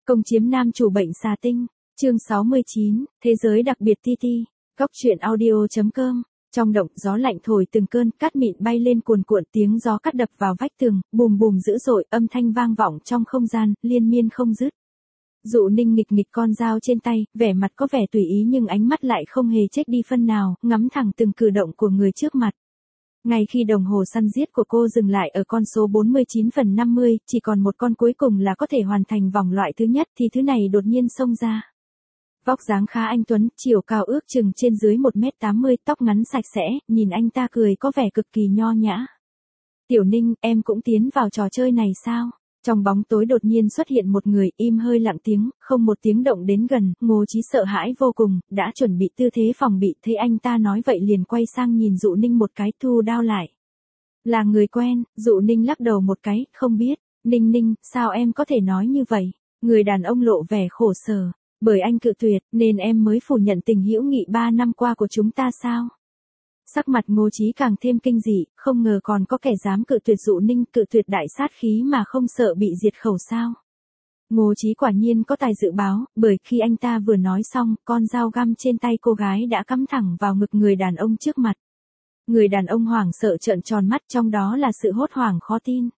Công chiếm nam chủ bệnh xà tinh, chương 69, thế giới đặc biệt TT, góc truyện audio.com. Trong động gió lạnh thổi từng cơn, cát mịn bay lên cuồn cuộn, tiếng gió cắt đập vào vách tường, bùm bùm dữ dội, âm thanh vang vọng trong không gian, liên miên không dứt. Dụ Ninh nghịch nghịch con dao trên tay, vẻ mặt có vẻ tùy ý nhưng ánh mắt lại không hề chếch đi phân nào, ngắm thẳng từng cử động của người trước mặt. Ngay khi đồng hồ săn giết của cô dừng lại ở con số 49/50, chỉ còn một con cuối cùng là có thể hoàn thành vòng loại thứ nhất thì thứ này đột nhiên xông ra. Vóc dáng khá anh tuấn, chiều cao ước chừng trên dưới 1m80, tóc ngắn sạch sẽ, nhìn anh ta cười có vẻ cực kỳ nho nhã. Tiểu Ninh, em cũng tiến vào trò chơi này sao? Trong bóng tối đột nhiên xuất hiện một người, im hơi lặng tiếng, không một tiếng động đến gần, Ngô Chí sợ hãi vô cùng, đã chuẩn bị tư thế phòng bị, thấy anh ta nói vậy liền quay sang nhìn Dụ Ninh một cái, thu đao lại. Là người quen, Dụ Ninh lắc đầu một cái, không biết. Ninh Ninh, sao em có thể nói như vậy? Người đàn ông lộ vẻ khổ sở. Bởi anh cự tuyệt, nên em mới phủ nhận tình hữu nghị 3 năm qua của chúng ta sao? Sắc mặt Ngô Chí càng thêm kinh dị, không ngờ còn có kẻ dám cự tuyệt Dụ Ninh, cự tuyệt đại sát khí mà không sợ bị diệt khẩu sao? Ngô Chí quả nhiên có tài dự báo, bởi khi anh ta vừa nói xong, con dao găm trên tay cô gái đã cắm thẳng vào ngực người đàn ông trước mặt. Người đàn ông hoảng sợ trợn tròn mắt, trong đó là sự hốt hoảng khó tin.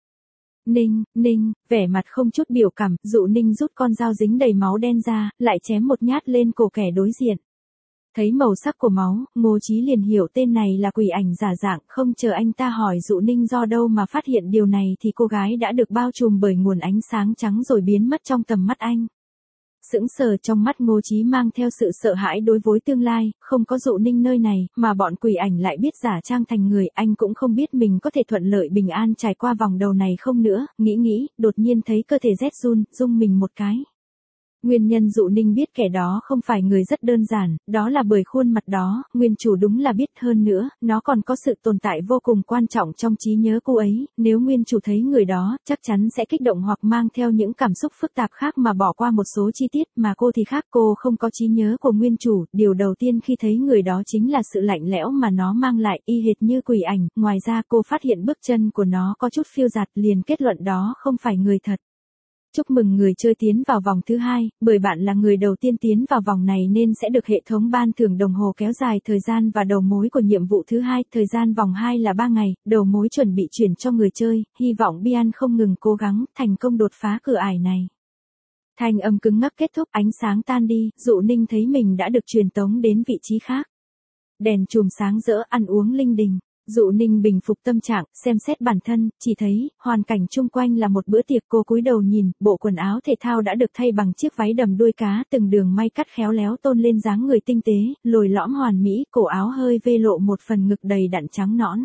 Ninh, vẻ mặt không chút biểu cảm, Dụ Ninh rút con dao dính đầy máu đen ra, lại chém một nhát lên cổ kẻ đối diện. Thấy màu sắc của máu, Ngô Chí liền hiểu tên này là quỷ ảnh giả dạng, không chờ anh ta hỏi Dụ Ninh do đâu mà phát hiện điều này thì cô gái đã được bao trùm bởi nguồn ánh sáng trắng rồi biến mất trong tầm mắt anh. Sững sờ, trong mắt Ngô Chí mang theo sự sợ hãi đối với tương lai, không có Dụ Ninh nơi này, mà bọn quỷ ảnh lại biết giả trang thành người, anh cũng không biết mình có thể thuận lợi bình an trải qua vòng đầu này không nữa, nghĩ, đột nhiên thấy cơ thể rét run, rung mình một cái. Nguyên nhân Dụ Ninh biết kẻ đó không phải người rất đơn giản, đó là bởi khuôn mặt đó, nguyên chủ đúng là biết, hơn nữa, nó còn có sự tồn tại vô cùng quan trọng trong trí nhớ cô ấy, nếu nguyên chủ thấy người đó, chắc chắn sẽ kích động hoặc mang theo những cảm xúc phức tạp khác mà bỏ qua một số chi tiết, mà cô thì khác, cô không có trí nhớ của nguyên chủ, điều đầu tiên khi thấy người đó chính là sự lạnh lẽo mà nó mang lại, y hệt như quỷ ảnh, ngoài ra cô phát hiện bước chân của nó có chút phiêu dạt, liền kết luận đó không phải người thật. Chúc mừng người chơi tiến vào vòng thứ 2, bởi bạn là người đầu tiên tiến vào vòng này nên sẽ được hệ thống ban thưởng đồng hồ kéo dài thời gian và đầu mối của nhiệm vụ thứ 2, thời gian vòng 2 là 3 ngày, đầu mối chuẩn bị chuyển cho người chơi, hy vọng Bian không ngừng cố gắng, thành công đột phá cửa ải này. Thanh âm cứng ngắc kết thúc, ánh sáng tan đi, Dụ Ninh thấy mình đã được truyền tống đến vị trí khác. Đèn chùm sáng rỡ, ăn uống linh đình. Dụ Ninh bình phục tâm trạng, xem xét bản thân, chỉ thấy, hoàn cảnh chung quanh là một bữa tiệc, cô cúi đầu nhìn, bộ quần áo thể thao đã được thay bằng chiếc váy đầm đuôi cá, từng đường may cắt khéo léo tôn lên dáng người tinh tế, lồi lõm hoàn mỹ, cổ áo hơi vê lộ một phần ngực đầy đặn trắng nõn.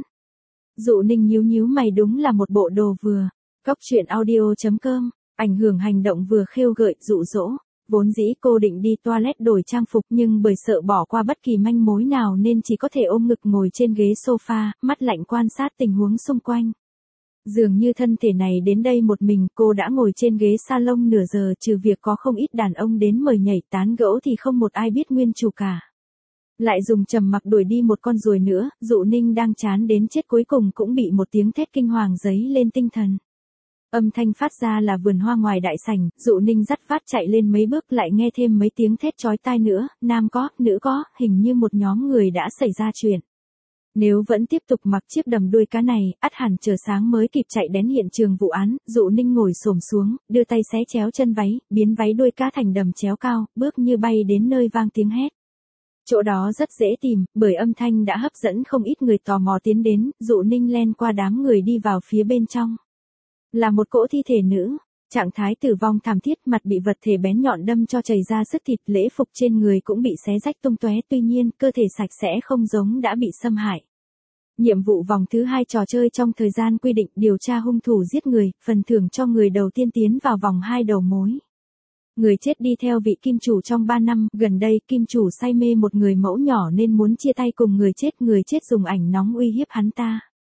Dụ Ninh nhíu mày, đúng là một bộ đồ vừa. Góc truyện audio.com, ảnh hưởng hành động vừa khêu gợi, dụ dỗ. Vốn dĩ cô định đi toilet đổi trang phục nhưng bởi sợ bỏ qua bất kỳ manh mối nào nên chỉ có thể ôm ngực ngồi trên ghế sofa, mắt lạnh quan sát tình huống xung quanh. Dường như thân thể này đến đây một mình, cô đã ngồi trên ghế salon nửa giờ, trừ việc có không ít đàn ông đến mời nhảy tán gẫu thì không một ai biết nguyên chủ cả. Lại dùng trầm mặc đuổi đi một con ruồi nữa, Dụ Ninh đang chán đến chết cuối cùng cũng bị một tiếng thét kinh hoàng giấy lên tinh thần. Âm thanh phát ra là vườn hoa ngoài đại sảnh, Dụ Ninh dắt vát chạy lên mấy bước lại nghe thêm mấy tiếng thét chói tai nữa, nam có, nữ có, hình như một nhóm người đã xảy ra chuyện. Nếu vẫn tiếp tục mặc chiếc đầm đuôi cá này, ắt hẳn chờ sáng mới kịp chạy đến hiện trường vụ án, Dụ Ninh ngồi xổm xuống, đưa tay xé chéo chân váy, biến váy đuôi cá thành đầm chéo cao, bước như bay đến nơi vang tiếng hét. Chỗ đó rất dễ tìm, bởi âm thanh đã hấp dẫn không ít người tò mò tiến đến, Dụ Ninh len qua đám người đi vào phía bên trong. Là một cỗ thi thể nữ, trạng thái tử vong thảm thiết, mặt bị vật thể bén nhọn đâm cho chảy ra sức thịt, lễ phục trên người cũng bị xé rách tung tóe, tuy nhiên, cơ thể sạch sẽ không giống đã bị xâm hại. Nhiệm vụ vòng thứ 2 trò chơi trong thời gian quy định, điều tra hung thủ giết người, phần thưởng cho người đầu tiên tiến vào vòng 2 đầu mối. Người chết đi theo vị kim chủ trong 3 năm, gần đây kim chủ say mê một người mẫu nhỏ nên muốn chia tay cùng người chết dùng ảnh nóng uy hiếp hắn ta.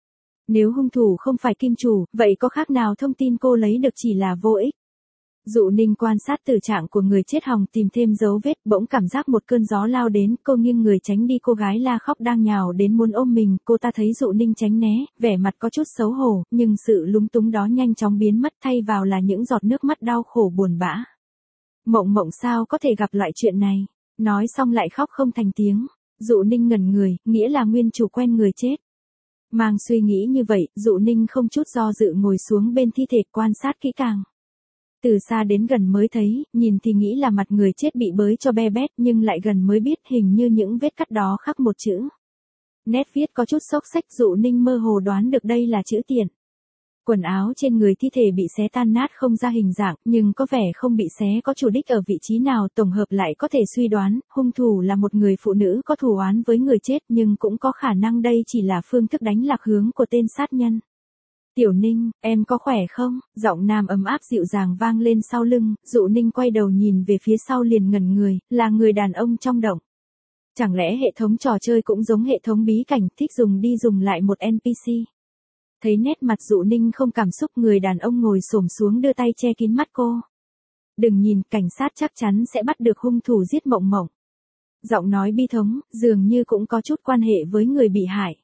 Nếu hung thủ không phải kim chủ, vậy có khác nào thông tin cô lấy được chỉ là vô ích. Dụ Ninh quan sát tử trạng của người chết hòng tìm thêm dấu vết, bỗng cảm giác một cơn gió lao đến, cô nghiêng người tránh đi, cô gái la khóc đang nhào đến muốn ôm mình, cô ta thấy Dụ Ninh tránh né, vẻ mặt có chút xấu hổ, nhưng sự lúng túng đó nhanh chóng biến mất, thay vào là những giọt nước mắt đau khổ buồn bã. Mộng Mộng sao có thể gặp loại chuyện này, nói xong lại khóc không thành tiếng. Dụ Ninh ngẩn người, nghĩa là nguyên chủ quen người chết. Mang suy nghĩ như vậy, Dụ Ninh không chút do dự ngồi xuống bên thi thể quan sát kỹ càng. Từ xa đến gần mới thấy, nhìn thì nghĩ là mặt người chết bị bới cho be bét nhưng lại gần mới biết hình như những vết cắt đó khắc một chữ. Nét viết có chút xốc xếch, Dụ Ninh mơ hồ đoán được đây là chữ Tiện. Quần áo trên người thi thể bị xé tan nát không ra hình dạng, nhưng có vẻ không bị xé có chủ đích ở vị trí nào, tổng hợp lại có thể suy đoán, hung thủ là một người phụ nữ có thù oán với người chết, nhưng cũng có khả năng đây chỉ là phương thức đánh lạc hướng của tên sát nhân. Tiểu Ninh, em có khỏe không? Giọng nam ấm áp dịu dàng vang lên sau lưng, Dụ Ninh quay đầu nhìn về phía sau liền ngẩn người, là người đàn ông trong động. Chẳng lẽ hệ thống trò chơi cũng giống hệ thống bí cảnh, thích dùng đi dùng lại một NPC? Thấy nét mặt Dụ Ninh không cảm xúc, người đàn ông ngồi xổm xuống đưa tay che kín mắt cô. Đừng nhìn, cảnh sát chắc chắn sẽ bắt được hung thủ giết Mộng Mộng. Giọng nói bi thống, dường như cũng có chút quan hệ với người bị hại.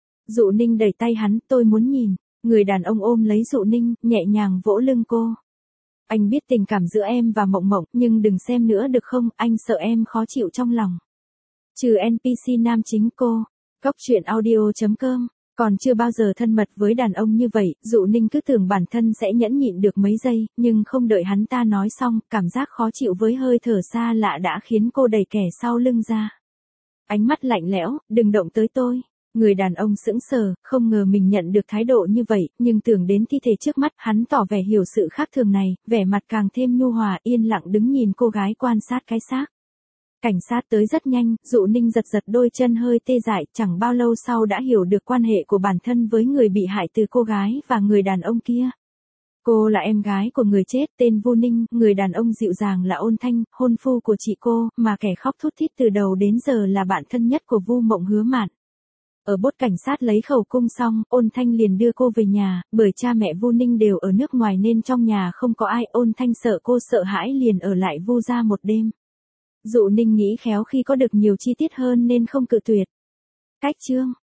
Dụ Ninh đẩy tay hắn, tôi muốn nhìn. Người đàn ông ôm lấy Dụ Ninh, nhẹ nhàng vỗ lưng cô. Anh biết tình cảm giữa em và Mộng Mộng, nhưng đừng xem nữa được không, anh sợ em khó chịu trong lòng. Trừ NPC nam chính cô. Góc truyện audio.com. Còn chưa bao giờ thân mật với đàn ông như vậy, Dụ Ninh cứ tưởng bản thân sẽ nhẫn nhịn được mấy giây, nhưng không đợi hắn ta nói xong, cảm giác khó chịu với hơi thở xa lạ đã khiến cô đẩy kẻ sau lưng ra. Ánh mắt lạnh lẽo, đừng động tới tôi. Người đàn ông sững sờ, không ngờ mình nhận được thái độ như vậy, nhưng tưởng đến thi thể trước mắt, hắn tỏ vẻ hiểu sự khác thường này, vẻ mặt càng thêm nhu hòa, yên lặng đứng nhìn cô gái quan sát cái xác. Cảnh sát tới rất nhanh, Dụ Ninh giật giật đôi chân hơi tê dại, chẳng bao lâu sau đã hiểu được quan hệ của bản thân với người bị hại từ cô gái và người đàn ông kia. Cô là em gái của người chết, tên Vu Ninh, người đàn ông dịu dàng là Ôn Thanh, hôn phu của chị cô, mà kẻ khóc thút thít từ đầu đến giờ là bạn thân nhất của Vu Mộng Hứa Mạn. Ở bốt cảnh sát lấy khẩu cung xong, Ôn Thanh liền đưa cô về nhà, bởi cha mẹ Vu Ninh đều ở nước ngoài nên trong nhà không có ai, Ôn Thanh sợ cô sợ hãi liền ở lại Vu gia một đêm. Dụ Ninh nghĩ khéo khi có được nhiều chi tiết hơn nên không cự tuyệt. Cách chương